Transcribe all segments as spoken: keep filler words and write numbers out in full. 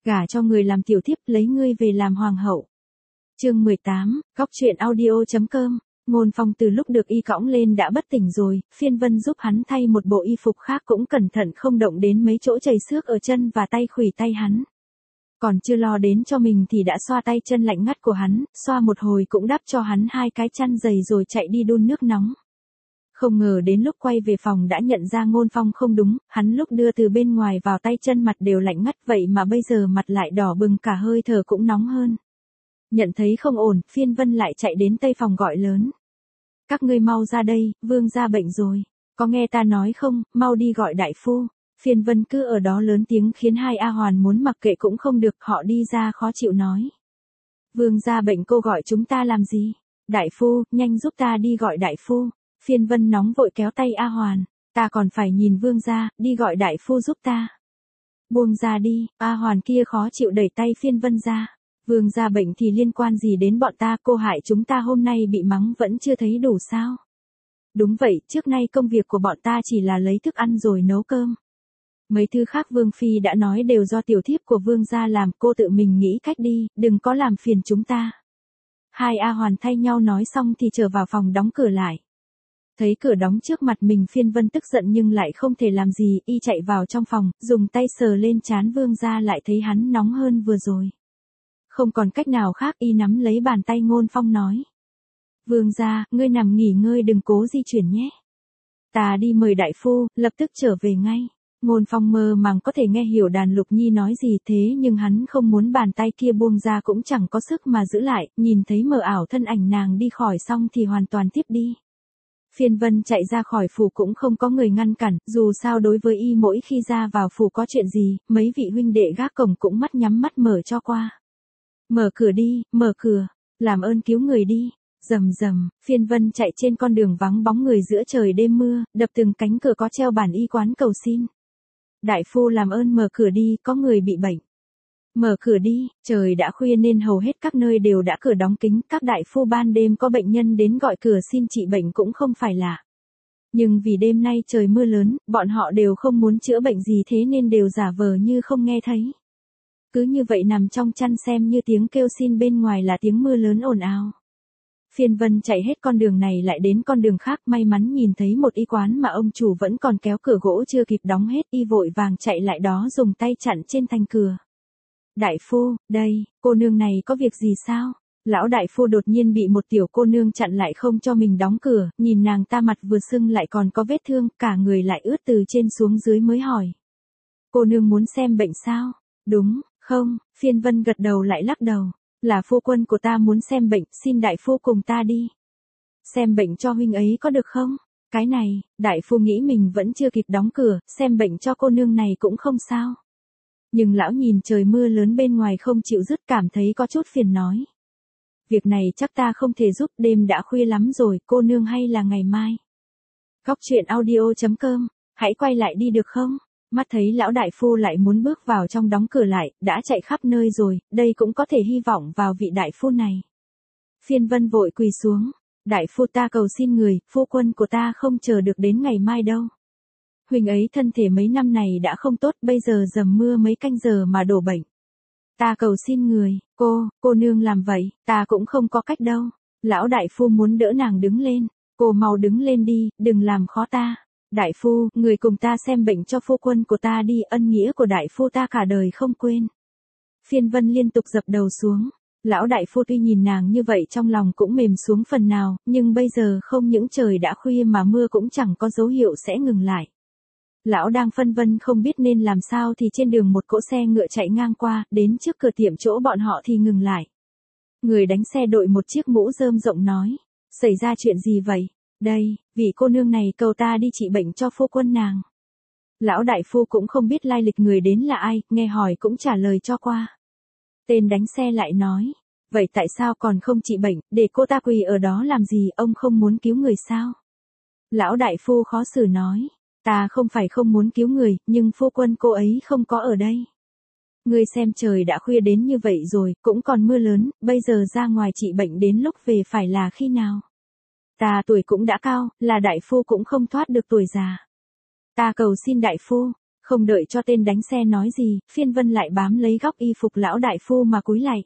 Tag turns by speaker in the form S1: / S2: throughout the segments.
S1: Gả cho người làm tiểu thiếp, lấy ngươi về làm hoàng hậu. Chương mười tám, góc truyện audio.com. Ngôn Phong từ lúc được y cõng lên đã bất tỉnh rồi, Phiên Vân giúp hắn thay một bộ y phục khác cũng cẩn thận không động đến mấy chỗ chảy xước ở chân và tay khuỷu tay hắn. Còn chưa lo đến cho mình thì đã xoa tay chân lạnh ngắt của hắn, xoa một hồi cũng đắp cho hắn hai cái chăn dày rồi chạy đi đun nước nóng. Không ngờ đến lúc quay về phòng đã nhận ra Ngôn Phong không đúng, hắn lúc đưa từ bên ngoài vào tay chân mặt đều lạnh ngắt vậy mà bây giờ mặt lại đỏ bừng cả hơi thở cũng nóng hơn. Nhận thấy không ổn, Phiên Vân lại chạy đến tây phòng gọi lớn. Các ngươi mau ra đây, vương gia bệnh rồi. Có nghe ta nói không, mau đi gọi đại phu. Phiên Vân cứ ở đó lớn tiếng khiến hai A Hoàn muốn mặc kệ cũng không được, họ đi ra khó chịu nói. Vương gia bệnh cô gọi chúng ta làm gì? Đại phu, nhanh giúp ta đi gọi đại phu. Phiên Vân nóng vội kéo tay A Hoàn. Ta còn phải nhìn vương gia, đi gọi đại phu giúp ta. Buông ra đi, A Hoàn kia khó chịu đẩy tay Phiên Vân ra. Vương gia bệnh thì liên quan gì đến bọn ta, cô hại chúng ta hôm nay bị mắng vẫn chưa thấy đủ sao? Đúng vậy, trước nay công việc của bọn ta chỉ là lấy thức ăn rồi nấu cơm. Mấy thứ khác Vương Phi đã nói đều do tiểu thiếp của Vương gia làm, cô tự mình nghĩ cách đi, đừng có làm phiền chúng ta. Hai A Hoàn thay nhau nói xong thì trở vào phòng đóng cửa lại. Thấy cửa đóng trước mặt mình, Phiên Vân tức giận nhưng lại không thể làm gì, y chạy vào trong phòng, dùng tay sờ lên trán Vương gia lại thấy hắn nóng hơn vừa rồi. Không còn cách nào khác, y nắm lấy bàn tay Ngôn Phong nói. Vương gia, ngươi nằm nghỉ ngơi đừng cố di chuyển nhé. Ta đi mời đại phu, lập tức trở về ngay. Ngôn Phong mơ màng có thể nghe hiểu Đàn Lục Nhi nói gì thế nhưng hắn không muốn bàn tay kia buông ra cũng chẳng có sức mà giữ lại, nhìn thấy mờ ảo thân ảnh nàng đi khỏi xong thì hoàn toàn tiếp đi. Phiên Vân chạy ra khỏi phủ cũng không có người ngăn cản, dù sao đối với y mỗi khi ra vào phủ có chuyện gì, mấy vị huynh đệ gác cổng cũng mắt nhắm mắt mở cho qua. Mở cửa đi, mở cửa, làm ơn cứu người đi. Rầm rầm, Phiên Vân chạy trên con đường vắng bóng người giữa trời đêm mưa, đập từng cánh cửa có treo bản y quán cầu xin. Đại phu làm ơn mở cửa đi, có người bị bệnh. Mở cửa đi, trời đã khuya nên hầu hết các nơi đều đã cửa đóng kín, các đại phu ban đêm có bệnh nhân đến gọi cửa xin trị bệnh cũng không phải lạ. Nhưng vì đêm nay trời mưa lớn, bọn họ đều không muốn chữa bệnh gì thế nên đều giả vờ như không nghe thấy. Cứ như vậy nằm trong chăn xem như tiếng kêu xin bên ngoài là tiếng mưa lớn ồn ào. Phiên Vân chạy hết con đường này lại đến con đường khác, may mắn nhìn thấy một y quán mà ông chủ vẫn còn kéo cửa gỗ chưa kịp đóng hết, y vội vàng chạy lại đó dùng tay chặn trên thành cửa. Đại phu, đây, cô nương này có việc gì sao? Lão đại phu đột nhiên bị một tiểu cô nương chặn lại không cho mình đóng cửa, nhìn nàng ta mặt vừa sưng lại còn có vết thương, cả người lại ướt từ trên xuống dưới mới hỏi. Cô nương muốn xem bệnh sao? Đúng, không, Phiên Vân gật đầu lại lắc đầu. Là phu quân của ta muốn xem bệnh, xin đại phu cùng ta đi. Xem bệnh cho huynh ấy có được không? Cái này, đại phu nghĩ mình vẫn chưa kịp đóng cửa, xem bệnh cho cô nương này cũng không sao. Nhưng lão nhìn trời mưa lớn bên ngoài không chịu dứt, cảm thấy có chút phiền nói. Việc này chắc ta không thể giúp, đêm đã khuya lắm rồi, cô nương hay là ngày mai. Góc truyện audio.com, hãy quay lại đi được không? Mắt thấy lão đại phu lại muốn bước vào trong đóng cửa lại, đã chạy khắp nơi rồi, đây cũng có thể hy vọng vào vị đại phu này. Phiên Vân vội quỳ xuống. Đại phu ta cầu xin người, phu quân của ta không chờ được đến ngày mai đâu. Huynh ấy thân thể mấy năm này đã không tốt, bây giờ dầm mưa mấy canh giờ mà đổ bệnh. Ta cầu xin người, cô, cô nương làm vậy, ta cũng không có cách đâu. Lão đại phu muốn đỡ nàng đứng lên. Cô mau đứng lên đi, đừng làm khó ta. Đại phu, người cùng ta xem bệnh cho phu quân của ta đi, ân nghĩa của đại phu ta cả đời không quên. Phiên Vân liên tục dập đầu xuống. Lão đại phu tuy nhìn nàng như vậy trong lòng cũng mềm xuống phần nào, nhưng bây giờ không những trời đã khuya mà mưa cũng chẳng có dấu hiệu sẽ ngừng lại. Lão đang phân vân không biết nên làm sao thì trên đường một cỗ xe ngựa chạy ngang qua, đến trước cửa tiệm chỗ bọn họ thì ngừng lại. Người đánh xe đội một chiếc mũ rơm rộng nói, xảy ra chuyện gì vậy? Đây, vị cô nương này cầu ta đi trị bệnh cho phu quân nàng. Lão đại phu cũng không biết lai lịch người đến là ai, nghe hỏi cũng trả lời cho qua. Tên đánh xe lại nói, vậy tại sao còn không trị bệnh, để cô ta quỳ ở đó làm gì, ông không muốn cứu người sao? Lão đại phu khó xử nói, ta không phải không muốn cứu người, nhưng phu quân cô ấy không có ở đây. Ngươi xem trời đã khuya đến như vậy rồi, cũng còn mưa lớn, bây giờ ra ngoài trị bệnh đến lúc về phải là khi nào? Ta tuổi cũng đã cao, là đại phu cũng không thoát được tuổi già. Ta cầu xin đại phu, Không đợi cho tên đánh xe nói gì, Phiên Vân lại bám lấy góc y phục lão đại phu mà cúi lạy.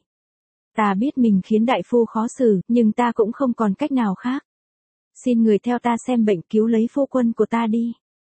S1: Ta biết mình khiến đại phu khó xử, nhưng ta cũng không còn cách nào khác. Xin người theo ta xem bệnh, cứu lấy phu quân của ta đi.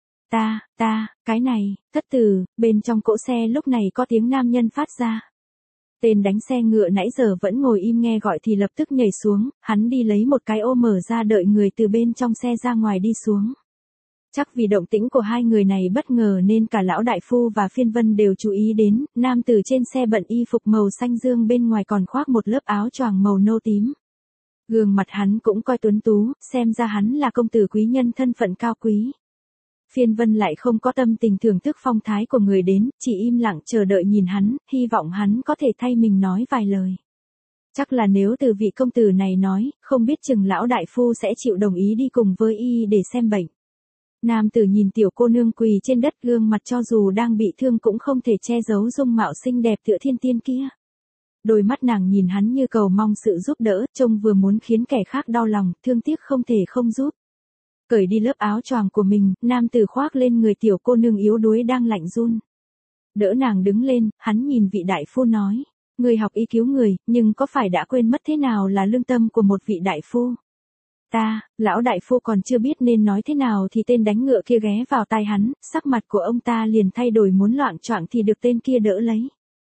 S1: Ta, ta, cái này, thất tử, bên trong cỗ xe lúc này có tiếng nam nhân phát ra. Tên đánh xe ngựa nãy giờ vẫn ngồi im nghe gọi thì lập tức nhảy xuống, hắn đi lấy một cái ô mở ra đợi người từ bên trong xe ra ngoài đi xuống. Chắc vì động tĩnh của hai người này bất ngờ nên cả lão đại phu và Phiên Vân đều chú ý đến, nam tử trên xe bận y phục màu xanh dương bên ngoài còn khoác một lớp áo choàng màu nâu tím. Gương mặt hắn cũng coi tuấn tú, xem ra hắn là công tử quý nhân thân phận cao quý. Phiên Vân lại không có tâm tình thưởng thức phong thái của người đến, chỉ im lặng chờ đợi nhìn hắn, hy vọng hắn có thể thay mình nói vài lời. Chắc là nếu từ vị công tử này nói, không biết chừng lão đại phu sẽ chịu đồng ý đi cùng với y để xem bệnh. Nam tử nhìn tiểu cô nương quỳ trên đất, gương mặt cho dù đang bị thương cũng không thể che giấu dung mạo xinh đẹp tựa thiên tiên kia. Đôi mắt nàng nhìn hắn như cầu mong sự giúp đỡ, trông vừa muốn khiến kẻ khác đau lòng, thương tiếc không thể không giúp. Cởi đi lớp áo choàng của mình, nam tử khoác lên người tiểu cô nương yếu đuối đang lạnh run. Đỡ nàng đứng lên, hắn nhìn vị đại phu nói, người học y cứu người, nhưng có phải đã quên mất thế nào là lương tâm của một vị đại phu? Ta, lão đại phu còn chưa biết nên nói thế nào thì tên đánh ngựa kia ghé vào tai hắn, sắc mặt của ông ta liền thay đổi, muốn loạng choạng thì được tên kia đỡ lấy.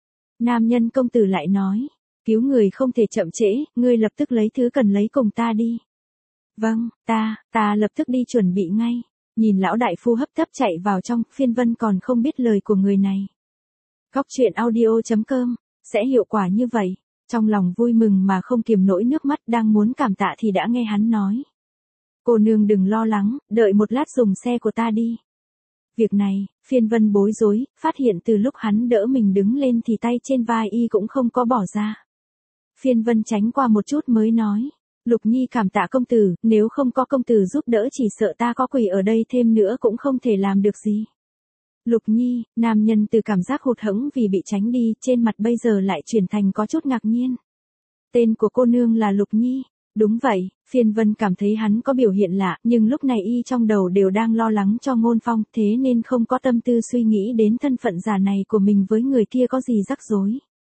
S1: Nam nhân công tử lại nói, cứu người không thể chậm trễ, ngươi lập tức lấy thứ cần lấy cùng ta đi. Vâng, ta, ta lập tức đi chuẩn bị ngay. Nhìn lão đại phu hấp tấp chạy vào trong, Phiên Vân còn không biết lời của người này. Góc truyện audio chấm com, sẽ hiệu quả như vậy. Trong lòng vui mừng mà không kiềm nổi nước mắt, đang muốn cảm tạ thì đã nghe hắn nói. Cô nương đừng lo lắng, đợi một lát dùng xe của ta đi. Việc này, Phiên Vân bối rối, phát hiện từ lúc hắn đỡ mình đứng lên thì tay trên vai y cũng không có bỏ ra. Phiên Vân tránh qua một chút mới nói. Lục Nhi cảm tạ công tử, nếu không có công tử giúp đỡ chỉ sợ ta có quỳ ở đây thêm nữa cũng không thể làm được gì. Lục Nhi, nam nhân từ cảm giác hụt hẫng vì bị tránh đi, trên mặt bây giờ lại chuyển thành có chút ngạc nhiên. Tên của cô nương là Lục Nhi. Đúng vậy, Phiên Vân cảm thấy hắn có biểu hiện lạ, nhưng lúc này y trong đầu đều đang lo lắng cho Ngôn Phong, thế nên không có tâm tư suy nghĩ đến thân phận giả này của mình với người kia có gì rắc rối.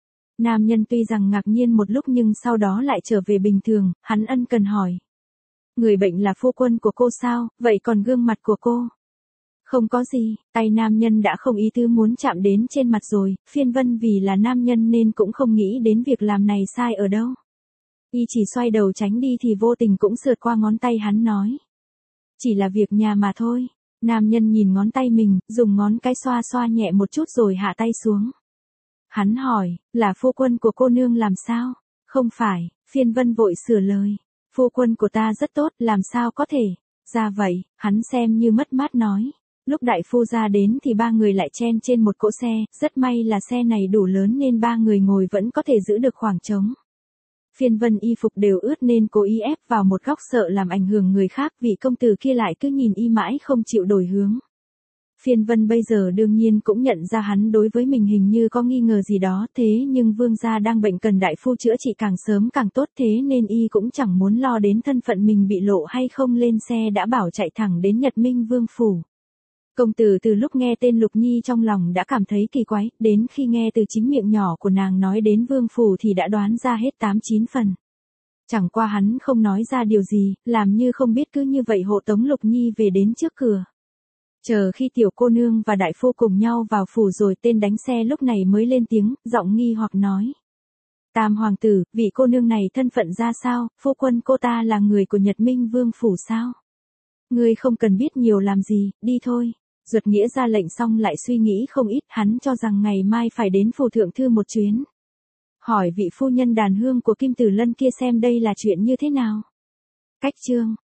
S1: Nam nhân tuy rằng ngạc nhiên một lúc nhưng sau đó lại trở về bình thường, hắn ân cần hỏi. Người bệnh là phu quân của cô sao, vậy còn gương mặt của cô? Không có gì, tay nam nhân đã không ý tứ muốn chạm đến trên mặt rồi, Phiên Vân vì là nam nhân nên cũng không nghĩ đến việc làm này sai ở đâu. Y chỉ xoay đầu tránh đi thì vô tình cũng sượt qua ngón tay hắn nói. Chỉ là việc nhà mà thôi. Nam nhân nhìn ngón tay mình, dùng ngón cái xoa xoa nhẹ một chút rồi hạ tay xuống. Hắn hỏi, là phu quân của cô nương làm sao? Không phải, Phiên Vân vội sửa lời. Phu quân của ta rất tốt, làm sao có thể? Ra vậy, hắn xem như mất mát nói. Lúc đại phu ra đến thì ba người lại chen trên một cỗ xe, rất may là xe này đủ lớn nên ba người ngồi vẫn có thể giữ được khoảng trống. Phiên Vân y phục đều ướt nên cố ý ép vào một góc sợ làm ảnh hưởng người khác, vị công tử kia lại cứ nhìn y mãi không chịu đổi hướng. Phiên Vân bây giờ đương nhiên cũng nhận ra hắn đối với mình hình như có nghi ngờ gì đó, thế nhưng vương gia đang bệnh cần đại phu chữa trị càng sớm càng tốt, thế nên y cũng chẳng muốn lo đến thân phận mình bị lộ hay không, lên xe đã bảo chạy thẳng đến Nhật Minh Vương phủ. Công tử từ lúc nghe tên Lục Nhi trong lòng đã cảm thấy kỳ quái, đến khi nghe từ chính miệng nhỏ của nàng nói đến vương phủ thì đã đoán ra hết tám chín phần. Chẳng qua hắn không nói ra điều gì, làm như không biết, cứ như vậy hộ tống Lục Nhi về đến trước cửa. Chờ khi tiểu cô nương và đại phu cùng nhau vào phủ rồi tên đánh xe lúc này mới lên tiếng, giọng nghi hoặc nói. Tam hoàng tử, vị cô nương này thân phận ra sao, phu quân cô ta là người của Nhật Minh Vương phủ sao? Ngươi không cần biết nhiều làm gì, đi thôi. Duật Nghĩa ra lệnh xong lại suy nghĩ không ít, hắn cho rằng ngày mai phải đến phủ thượng thư một chuyến. Hỏi vị phu nhân đàn hương của Kim Tử Lân kia xem đây là chuyện như thế nào. Cách chương